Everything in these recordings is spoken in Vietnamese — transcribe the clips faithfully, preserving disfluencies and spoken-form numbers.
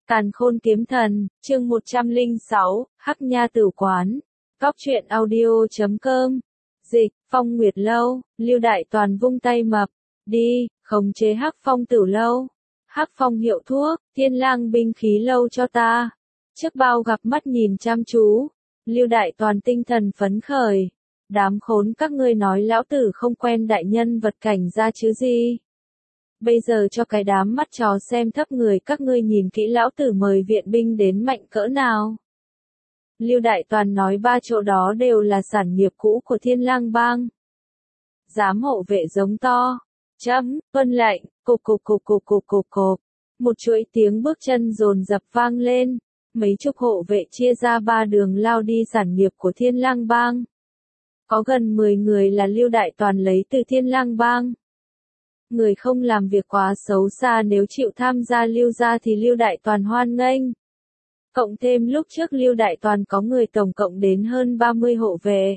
Càn Khôn Kiếm Thần, chương một trăm lẻ sáu, Hắc Nha Tử Quán. Góc truyện audio chấm com. Dịch, Phong Nguyệt Lâu, Lưu Đại Toàn vung tay mập. Đi, khống chế Hắc Phong Tử Lâu. Hắc Phong hiệu thuốc, Thiên Lang binh khí lâu cho ta. Trước bao gặp mắt nhìn chăm chú. Lưu Đại Toàn tinh thần phấn khởi. Đám khốn các ngươi nói lão tử không quen đại nhân vật cảnh ra chứ gì. Bây giờ cho cái đám mắt chó xem thấp người các ngươi nhìn kỹ lão tử mời viện binh đến mạnh cỡ nào. Lưu Đại Toàn nói ba chỗ đó đều là sản nghiệp cũ của Thiên Lang bang. Dám hộ vệ giống to. Chấm, tuân lệnh, cục cục cục cục cục cục cục. Một chuỗi tiếng bước chân dồn dập vang lên. Mấy chục hộ vệ chia ra ba đường lao đi sản nghiệp của Thiên Lang bang. Có gần mười người là Lưu Đại Toàn lấy từ Thiên Lang bang. Người không làm việc quá xấu xa nếu chịu tham gia Lưu gia thì Lưu Đại Toàn hoan nghênh. Cộng thêm lúc trước Lưu Đại Toàn có người tổng cộng đến hơn ba mươi hộ vệ.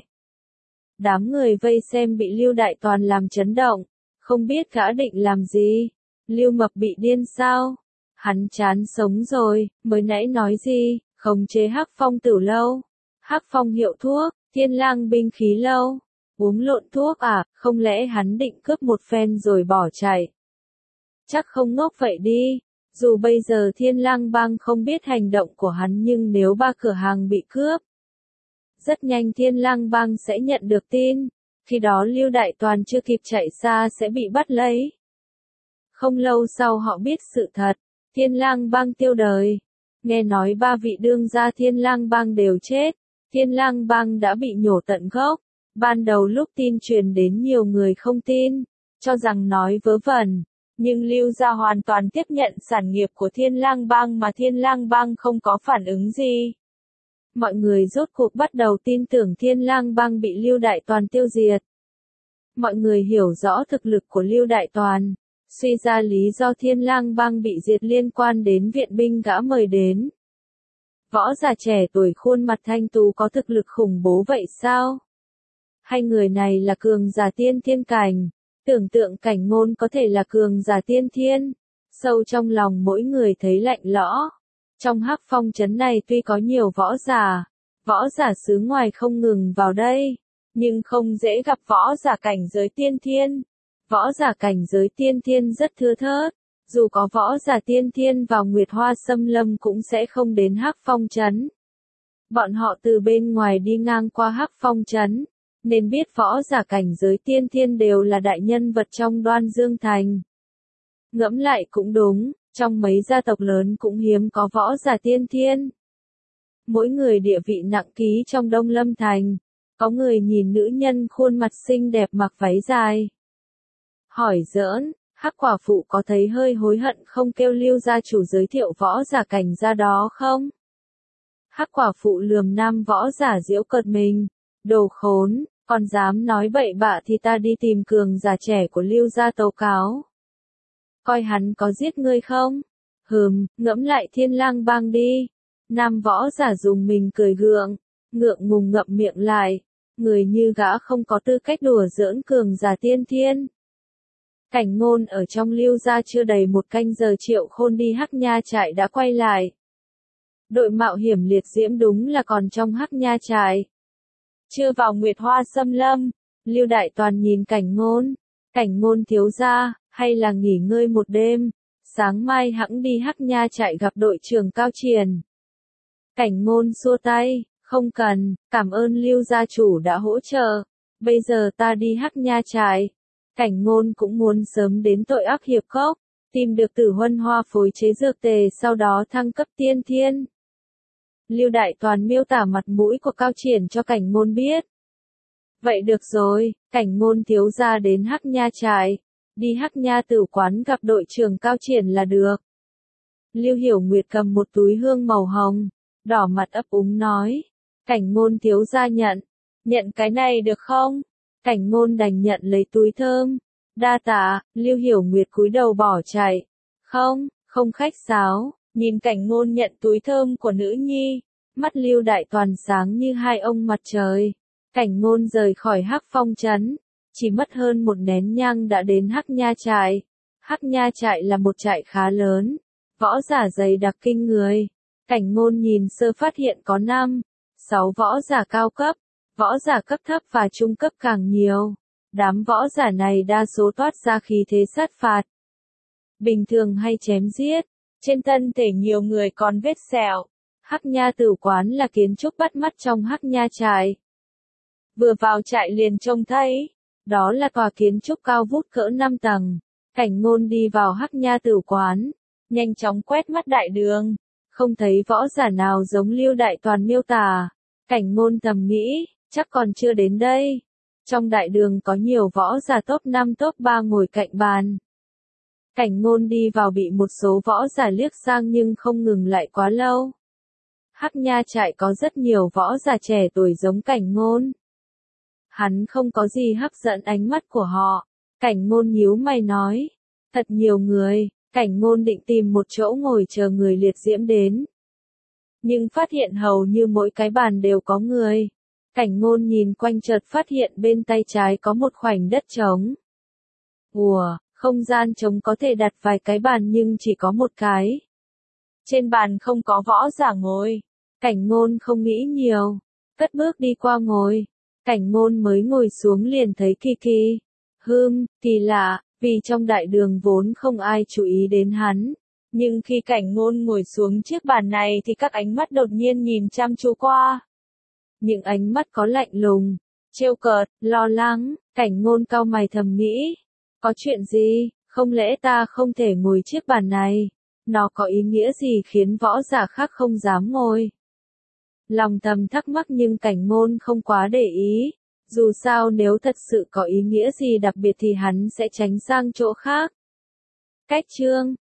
Đám người vây xem bị Lưu Đại Toàn làm chấn động, không biết gã định làm gì. Lưu Mập bị điên sao? Hắn chán sống rồi, mới nãy nói gì, khống chế Hắc Phong Tử Lâu. Hắc Phong hiệu thuốc, Thiên Lang binh khí lâu. Uống lộn thuốc à, không lẽ hắn định cướp một phen rồi bỏ chạy? Chắc không ngốc vậy đi. Dù bây giờ Thiên Lang bang không biết hành động của hắn nhưng nếu ba cửa hàng bị cướp, rất nhanh Thiên Lang bang sẽ nhận được tin. Khi đó Lưu Đại Toàn chưa kịp chạy xa sẽ bị bắt lấy. Không lâu sau họ biết sự thật, Thiên Lang bang tiêu đời. Nghe nói ba vị đương gia Thiên Lang bang đều chết, Thiên Lang bang đã bị nhổ tận gốc. Ban đầu lúc tin truyền đến nhiều người không tin, cho rằng nói vớ vẩn, nhưng Lưu gia hoàn toàn tiếp nhận sản nghiệp của Thiên Lang bang mà Thiên Lang bang không có phản ứng gì. Mọi người rốt cuộc bắt đầu tin tưởng Thiên Lang bang bị Lưu Đại Toàn tiêu diệt. Mọi người hiểu rõ thực lực của Lưu Đại Toàn, suy ra lý do Thiên Lang bang bị diệt liên quan đến viện binh gã mời đến. Võ giả trẻ tuổi khuôn mặt thanh tú có thực lực khủng bố vậy sao? Hai người này là cường giả tiên thiên cảnh, tưởng tượng Cảnh Ngôn có thể là cường giả tiên thiên, sâu trong lòng mỗi người thấy lạnh lẽo. Trong Hắc Phong trấn này tuy có nhiều võ giả, võ giả xứ ngoài không ngừng vào đây, nhưng không dễ gặp võ giả cảnh giới tiên thiên. Võ giả cảnh giới tiên thiên rất thưa thớt, dù có võ giả tiên thiên vào Nguyệt Hoa Xâm Lâm cũng sẽ không đến Hắc Phong trấn. Bọn họ từ bên ngoài đi ngang qua Hắc Phong trấn, nên biết võ giả cảnh giới tiên thiên đều là đại nhân vật trong Đoan Dương Thành. Ngẫm lại cũng đúng, trong mấy gia tộc lớn cũng hiếm có võ giả tiên thiên. Mỗi người địa vị nặng ký trong Đông Lâm Thành, có người nhìn nữ nhân khuôn mặt xinh đẹp mặc váy dài. Hỏi giỡn, Hắc quả phụ có thấy hơi hối hận không kêu Lưu gia chủ giới thiệu võ giả cảnh ra đó không? Hắc quả phụ lườm nam võ giả giễu cợt mình, đồ khốn. Còn dám nói bậy bạ thì ta đi tìm cường giả trẻ của Lưu gia tố cáo. Coi hắn có giết ngươi không? Hừm, ngẫm lại Thiên Lang bang đi. Nam võ giả dùng mình cười gượng, ngượng ngùng ngậm miệng lại. Người như gã không có tư cách đùa giỡn cường giả tiên thiên. Cảnh Ngôn ở trong Lưu gia chưa đầy một canh giờ Triệu Khôn đi Hắc Nha trại đã quay lại. Đội mạo hiểm liệt diễm đúng là còn trong Hắc Nha trại. Chưa vào Nguyệt Hoa Xâm Lâm, Lưu Đại Toàn nhìn Cảnh Ngôn, Cảnh Ngôn thiếu gia, hay là nghỉ ngơi một đêm, sáng mai hẵng đi Hắc Nha trại gặp đội trưởng Cao Triển. Cảnh Ngôn xua tay, không cần, cảm ơn Lưu gia chủ đã hỗ trợ, bây giờ ta đi Hắc Nha trại. Cảnh Ngôn cũng muốn sớm đến tội ác hiệp cốc, tìm được Tử Huân Hoa phối chế dược tề sau đó thăng cấp tiên thiên. Lưu Đại Toàn miêu tả mặt mũi của Cao Triển cho Cảnh Ngôn biết. Vậy được rồi, Cảnh Ngôn thiếu gia đến Hắc Nha trại, đi Hắc Nha Tử quán gặp đội trưởng Cao Triển là được. Lưu Hiểu Nguyệt cầm một túi hương màu hồng, đỏ mặt ấp úng nói. Cảnh Ngôn thiếu gia nhận, nhận cái này được không? Cảnh Ngôn đành nhận lấy túi thơm. Đa tạ, Lưu Hiểu Nguyệt cúi đầu bỏ chạy. Không, không khách sáo. Nhìn Cảnh Ngôn nhận túi thơm của nữ nhi, mắt Lưu Đại Toàn sáng như hai ông mặt trời. Cảnh Ngôn rời khỏi Hắc Phong trấn, chỉ mất hơn một nén nhang đã đến Hắc Nha trại. Hắc Nha trại là một trại khá lớn, võ giả dày đặc kinh người. Cảnh Ngôn nhìn sơ phát hiện có năm, sáu võ giả cao cấp, võ giả cấp thấp và trung cấp càng nhiều. Đám võ giả này đa số toát ra khí thế sát phạt. Bình thường hay chém giết, trên thân thể nhiều người còn vết sẹo. Hắc Nha Tử Quán là kiến trúc bắt mắt trong Hắc Nha trại. Vừa vào trại liền trông thấy, đó là tòa kiến trúc cao vút cỡ năm tầng. Cảnh Ngôn đi vào Hắc Nha Tử Quán, nhanh chóng quét mắt đại đường, không thấy võ giả nào giống Lưu Đại Toàn miêu tả. Cảnh Ngôn thầm nghĩ, chắc còn chưa đến đây. Trong đại đường có nhiều võ giả top năm top ba ngồi cạnh bàn. Cảnh Ngôn đi vào bị một số võ giả liếc sang nhưng không ngừng lại quá lâu. Hắc Nha trại có rất nhiều võ giả trẻ tuổi giống Cảnh Ngôn. Hắn không có gì hấp dẫn ánh mắt của họ. Cảnh Ngôn nhíu mày nói, thật nhiều người. Cảnh Ngôn định tìm một chỗ ngồi chờ người liệt diễm đến. Nhưng phát hiện hầu như mỗi cái bàn đều có người. Cảnh Ngôn nhìn quanh chợt phát hiện bên tay trái có một khoảnh đất trống. Ủa, không gian trống có thể đặt vài cái bàn nhưng chỉ có một cái. Trên bàn không có võ giả ngồi. Cảnh Ngôn không nghĩ nhiều, cất bước đi qua ngồi. Cảnh Ngôn mới ngồi xuống liền thấy Kỳ Kỳ. Hừm, kỳ lạ, vì trong đại đường vốn không ai chú ý đến hắn. Nhưng khi Cảnh Ngôn ngồi xuống chiếc bàn này thì các ánh mắt đột nhiên nhìn chăm chú qua. Những ánh mắt có lạnh lùng, trêu cợt, lo lắng. Cảnh Ngôn cau mày thầm nghĩ, có chuyện gì, không lẽ ta không thể ngồi chiếc bàn này? Nó có ý nghĩa gì khiến võ giả khác không dám ngồi? Lòng thầm thắc mắc nhưng Cảnh Ngôn không quá để ý. Dù sao nếu thật sự có ý nghĩa gì đặc biệt thì hắn sẽ tránh sang chỗ khác. Cách chương